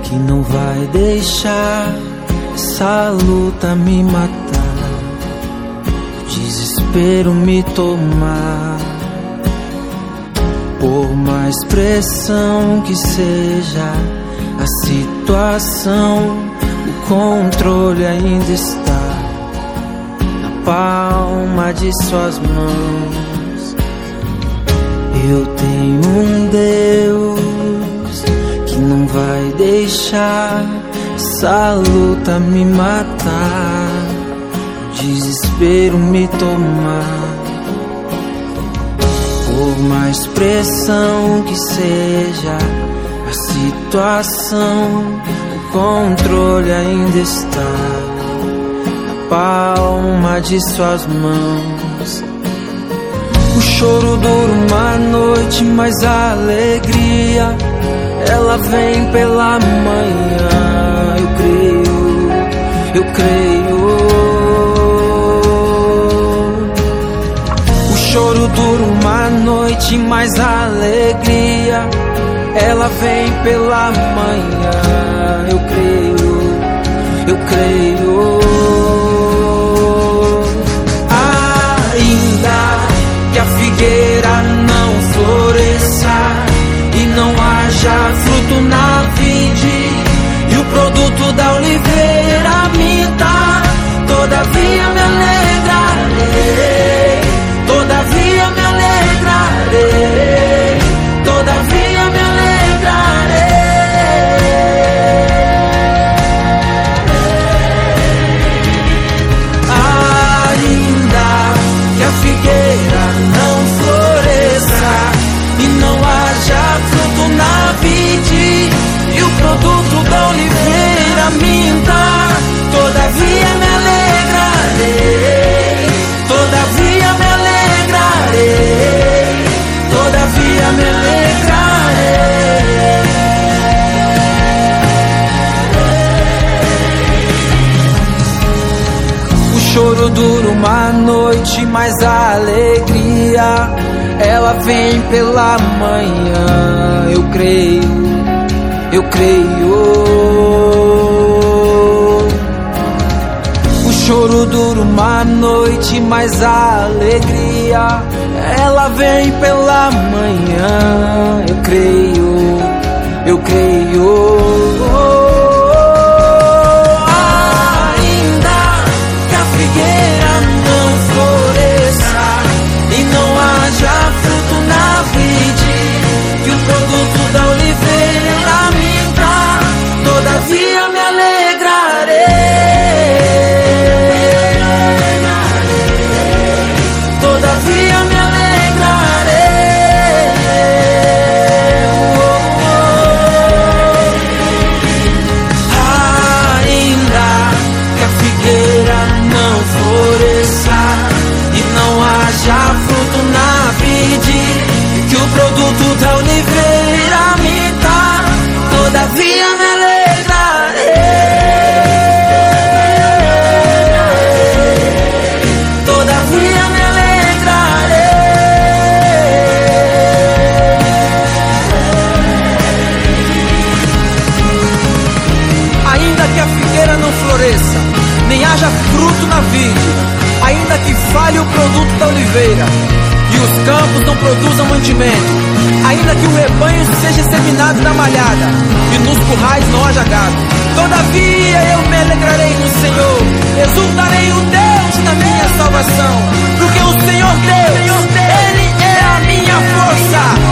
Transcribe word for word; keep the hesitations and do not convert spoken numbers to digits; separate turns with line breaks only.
que não vai deixar essa luta me matar, o desespero me tomar. Por mais pressão que seja a situação, o controle ainda está na palma de suas mãos. Eu tenho um Deus que não vai deixar essa luta me matar, o desespero me tomar. Por mais pressão que seja a situação, o controle ainda está na palma de suas mãos. O choro dura uma noite, mas a alegria ela vem pela manhã. Eu creio, eu creio. O choro dura uma noite, mas a alegria ela vem pela manhã. Eu creio, eu creio. Ainda que a figueira não floresça e não haja fruto na vide, e o produto da oliveira minta, todavia me alegrarei, todavia me alegrarei, todavia me alegrarei. Ainda que a figueira não floresça e não haja fruto na vide, e o produto da oliveira minta, todavia me alegrarei, todavia me alegrarei, todavia me alegrarei. O choro dura uma noite, mas a alegria ela vem pela manhã. Eu creio, eu creio. O choro dura uma noite, mas a alegria ela vem pela manhã. Eu creio, eu creio. Ainda que a figueira não floresça e não haja fruto na vide, que o produto da oliveira minta, todavia me alegrarei, todavia me alegrarei. Ainda que a figueira não floresça e não haja fruto na vide, que o produto da oliveira minta, todavia me alegrarei, todavia me alegrarei. Ainda que a figueira não floresça, nem haja fruto na vide, ainda que falhe o produto da oliveira e os campos não produzam mantimento, ainda que o rebanho seja seminado na malhada e nos currais não haja gado, todavia eu me alegrarei no Senhor, exultarei o Deus da minha salvação, porque o Senhor Deus, Ele é a minha força.